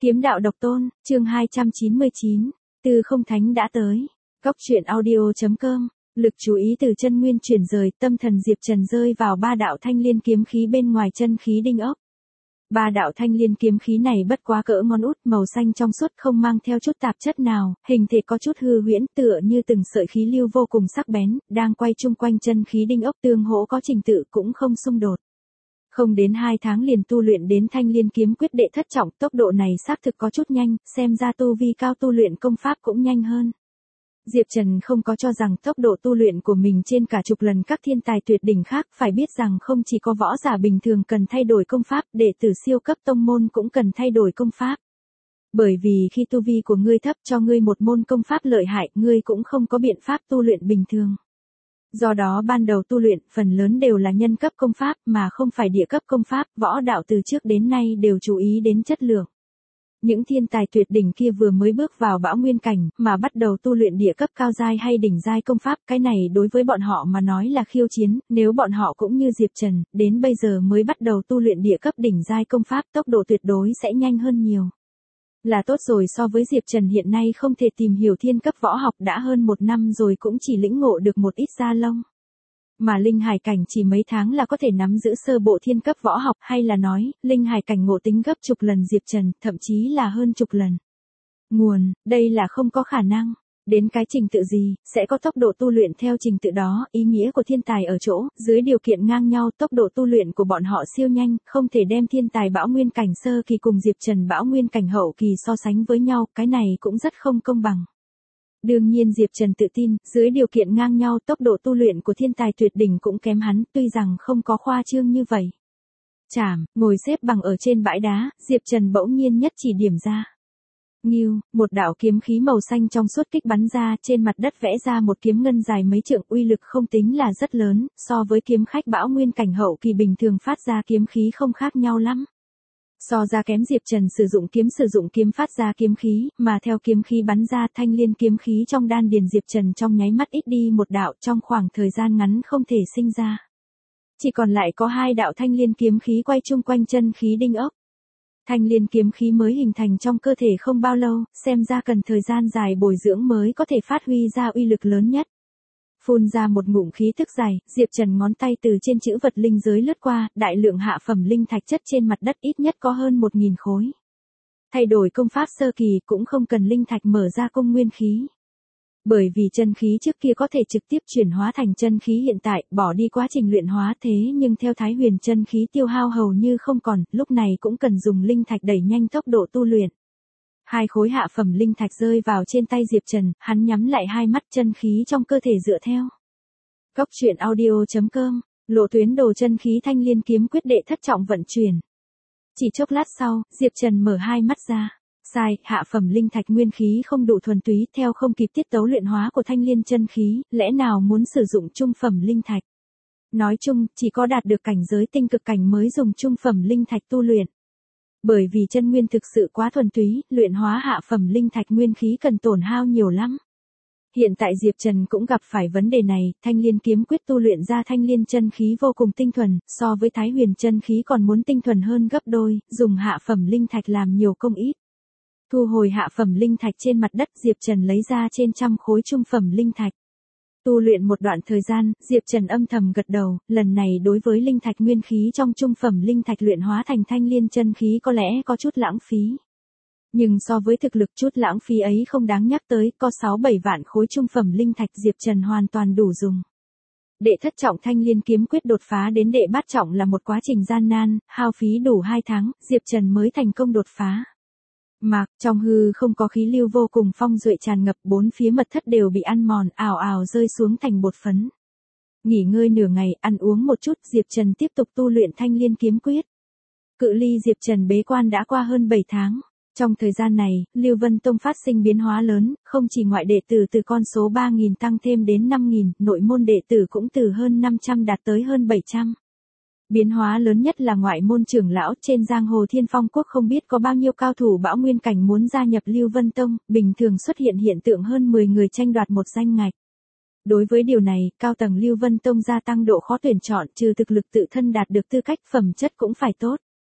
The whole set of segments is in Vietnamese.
Kiếm đạo độc tôn, chương 299, từ không thánh đã tới. Cốc truyện audio.com, lực chú ý từ chân nguyên chuyển rời, tâm thần Diệp Trần rơi vào ba đạo thanh liên kiếm khí bên ngoài chân khí đinh ốc. Ba đạo thanh liên kiếm khí này bất quá cỡ ngón út, màu xanh trong suốt, không mang theo chút tạp chất nào, hình thể có chút hư huyễn, tựa như từng sợi khí lưu vô cùng sắc bén, đang quay chung quanh chân khí đinh ốc, tương hỗ có trình tự cũng không xung đột. Không đến 2 tháng liền tu luyện đến thanh liên kiếm quyết đệ thất trọng, tốc độ này xác thực có chút nhanh, xem ra tu vi cao tu luyện công pháp cũng nhanh hơn. Diệp Trần không có cho rằng tốc độ tu luyện của mình trên cả chục lần các thiên tài tuyệt đỉnh khác, phải biết rằng không chỉ có võ giả bình thường cần thay đổi công pháp, đệ tử siêu cấp tông môn cũng cần thay đổi công pháp. Bởi vì khi tu vi của ngươi thấp, cho ngươi một môn công pháp lợi hại, ngươi cũng không có biện pháp tu luyện bình thường. Do đó ban đầu tu luyện, phần lớn đều là nhân cấp công pháp, mà không phải địa cấp công pháp, võ đạo từ trước đến nay đều chú ý đến chất lượng. Những thiên tài tuyệt đỉnh kia vừa mới bước vào bão nguyên cảnh, mà bắt đầu tu luyện địa cấp cao giai hay đỉnh giai công pháp, cái này đối với bọn họ mà nói là khiêu chiến, nếu bọn họ cũng như Diệp Trần, đến bây giờ mới bắt đầu tu luyện địa cấp đỉnh giai công pháp, tốc độ tuyệt đối sẽ nhanh hơn nhiều. Là tốt rồi, so với Diệp Trần hiện nay không thể tìm hiểu thiên cấp võ học đã hơn 1 năm rồi cũng chỉ lĩnh ngộ được một ít da lông. Mà linh hải cảnh chỉ mấy tháng là có thể nắm giữ sơ bộ thiên cấp võ học, hay là nói, linh hải cảnh ngộ tính gấp chục lần Diệp Trần, thậm chí là hơn chục lần. Nguồn, đây là không có khả năng. Đến cái trình tự gì, sẽ có tốc độ tu luyện theo trình tự đó, ý nghĩa của thiên tài ở chỗ, dưới điều kiện ngang nhau, tốc độ tu luyện của bọn họ siêu nhanh, không thể đem thiên tài bão nguyên cảnh sơ kỳ cùng Diệp Trần bão nguyên cảnh hậu kỳ so sánh với nhau, cái này cũng rất không công bằng. Đương nhiên Diệp Trần tự tin, dưới điều kiện ngang nhau, tốc độ tu luyện của thiên tài tuyệt đỉnh cũng kém hắn, tuy rằng không có khoa trương như vậy. Chảm, ngồi xếp bằng ở trên bãi đá, Diệp Trần bỗng nhiên nhất chỉ điểm ra. Nghiêu, một đạo kiếm khí màu xanh trong suốt kích bắn ra, trên mặt đất vẽ ra một kiếm ngân dài mấy trượng, uy lực không tính là rất lớn, so với kiếm khách bão nguyên cảnh hậu kỳ bình thường phát ra kiếm khí không khác nhau lắm. So ra kém Diệp Trần sử dụng kiếm phát ra kiếm khí, mà theo kiếm khí bắn ra, thanh liên kiếm khí trong đan điền Diệp Trần trong nháy mắt ít đi một đạo, trong khoảng thời gian ngắn không thể sinh ra. Chỉ còn lại có 2 đạo thanh liên kiếm khí quay chung quanh chân khí đinh ốc. Thanh liên kiếm khí mới hình thành trong cơ thể không bao lâu, xem ra cần thời gian dài bồi dưỡng mới có thể phát huy ra uy lực lớn nhất. Phun ra một ngụm khí tức dài, Diệp Trần ngón tay từ trên chữ vật linh giới lướt qua, đại lượng hạ phẩm linh thạch chất trên mặt đất ít nhất có hơn 1000 khối. Thay đổi công pháp sơ kỳ cũng không cần linh thạch mở ra công nguyên khí. Bởi vì chân khí trước kia có thể trực tiếp chuyển hóa thành chân khí hiện tại, bỏ đi quá trình luyện hóa, thế nhưng theo Thái Huyền chân khí tiêu hao hầu như không còn, lúc này cũng cần dùng linh thạch đẩy nhanh tốc độ tu luyện. 2 khối hạ phẩm linh thạch rơi vào trên tay Diệp Trần, hắn nhắm lại hai mắt, chân khí trong cơ thể dựa theo. Cốc truyện audio.com, lộ tuyến đồ chân khí thanh liên kiếm quyết đệ thất trọng vận chuyển. Chỉ chốc lát sau, Diệp Trần mở hai mắt ra. Sai, hạ phẩm linh thạch nguyên khí không đủ thuần túy, theo không kịp tiết tấu luyện hóa của thanh liên chân khí, lẽ nào muốn sử dụng trung phẩm linh thạch. Nói chung, chỉ có đạt được cảnh giới tinh cực cảnh mới dùng trung phẩm linh thạch tu luyện. Bởi vì chân nguyên thực sự quá thuần túy, luyện hóa hạ phẩm linh thạch nguyên khí cần tổn hao nhiều lắm. Hiện tại Diệp Trần cũng gặp phải vấn đề này, thanh liên kiếm quyết tu luyện ra thanh liên chân khí vô cùng tinh thuần, so với Thái Huyền chân khí còn muốn tinh thuần hơn gấp đôi, dùng hạ phẩm linh thạch làm nhiều công ít. Thu hồi hạ phẩm linh thạch trên mặt đất, Diệp Trần lấy ra trên 100 khối trung phẩm linh thạch. Tu luyện một đoạn thời gian, Diệp Trần âm thầm gật đầu, lần này đối với linh thạch nguyên khí trong trung phẩm linh thạch luyện hóa thành thanh liên chân khí có lẽ có chút lãng phí. Nhưng so với thực lực chút lãng phí ấy không đáng nhắc tới, có 6-7 vạn khối trung phẩm linh thạch Diệp Trần hoàn toàn đủ dùng. Đệ thất trọng thanh liên kiếm quyết đột phá đến đệ bát trọng là một quá trình gian nan, hao phí đủ 2 tháng, Diệp Trần mới thành công đột phá. Mạc, trong hư không có khí lưu vô cùng phong duệ tràn ngập, 4 phía mật thất đều bị ăn mòn, ào ào rơi xuống thành bột phấn. Nghỉ ngơi nửa ngày, ăn uống một chút, Diệp Trần tiếp tục tu luyện thanh liên kiếm quyết. Cự ly Diệp Trần bế quan đã qua hơn 7 tháng. Trong thời gian này, Lưu Vân Tông phát sinh biến hóa lớn, không chỉ ngoại đệ tử từ con số 3000 tăng thêm đến 5000, nội môn đệ tử cũng từ hơn 500 đạt tới hơn 700. Biến hóa lớn nhất là ngoại môn trưởng lão, trên giang hồ Thiên Phong quốc không biết có bao nhiêu cao thủ bão nguyên cảnh muốn gia nhập Lưu Vân Tông, bình thường xuất hiện hiện tượng hơn 10 người tranh đoạt một danh ngạch. Đối với điều này, cao tầng Lưu Vân Tông gia tăng độ khó tuyển chọn, trừ thực lực tự thân đạt được tư cách, phẩm chất cũng phải tốt.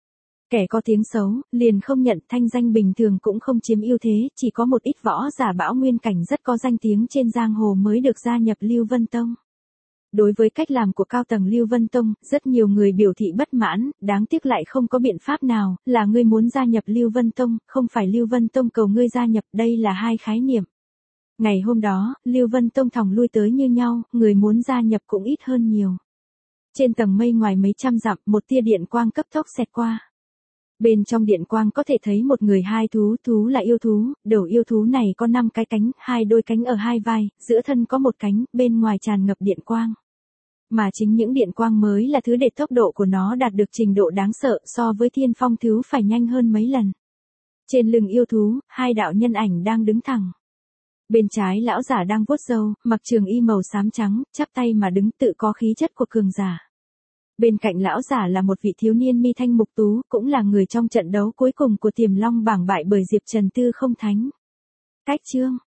Kẻ có tiếng xấu, liền không nhận, thanh danh bình thường cũng không chiếm ưu thế, chỉ có một ít võ giả bão nguyên cảnh rất có danh tiếng trên giang hồ mới được gia nhập Lưu Vân Tông. Đối với cách làm của cao tầng Lưu Vân Tông, rất nhiều người biểu thị bất mãn, đáng tiếc lại không có biện pháp nào, là ngươi muốn gia nhập Lưu Vân Tông, không phải Lưu Vân Tông cầu ngươi gia nhập, đây là hai khái niệm. Ngày hôm đó, Lưu Vân Tông thòng lui tới như nhau, người muốn gia nhập cũng ít hơn nhiều. Trên tầng mây ngoài mấy trăm dặm, một tia điện quang cấp tốc xẹt qua. Bên trong điện quang có thể thấy một người hai thú, thú là yêu thú, đầu yêu thú này có 5 cái cánh, 2 đôi cánh ở hai vai, giữa thân có một cánh, bên ngoài tràn ngập điện quang. Mà chính những điện quang mới là thứ để tốc độ của nó đạt được trình độ đáng sợ, so với thiên phong thứ phải nhanh hơn mấy lần. Trên lưng yêu thú, 2 đạo nhân ảnh đang đứng thẳng. Bên trái lão giả đang vuốt râu, mặc trường y màu xám trắng, chắp tay mà đứng, tự có khí chất của cường giả. Bên cạnh lão giả là một vị thiếu niên mi thanh mục tú, cũng là người trong trận đấu cuối cùng của Tiềm Long bảng bại bởi Diệp Trần Tư Không Thánh. Cách chương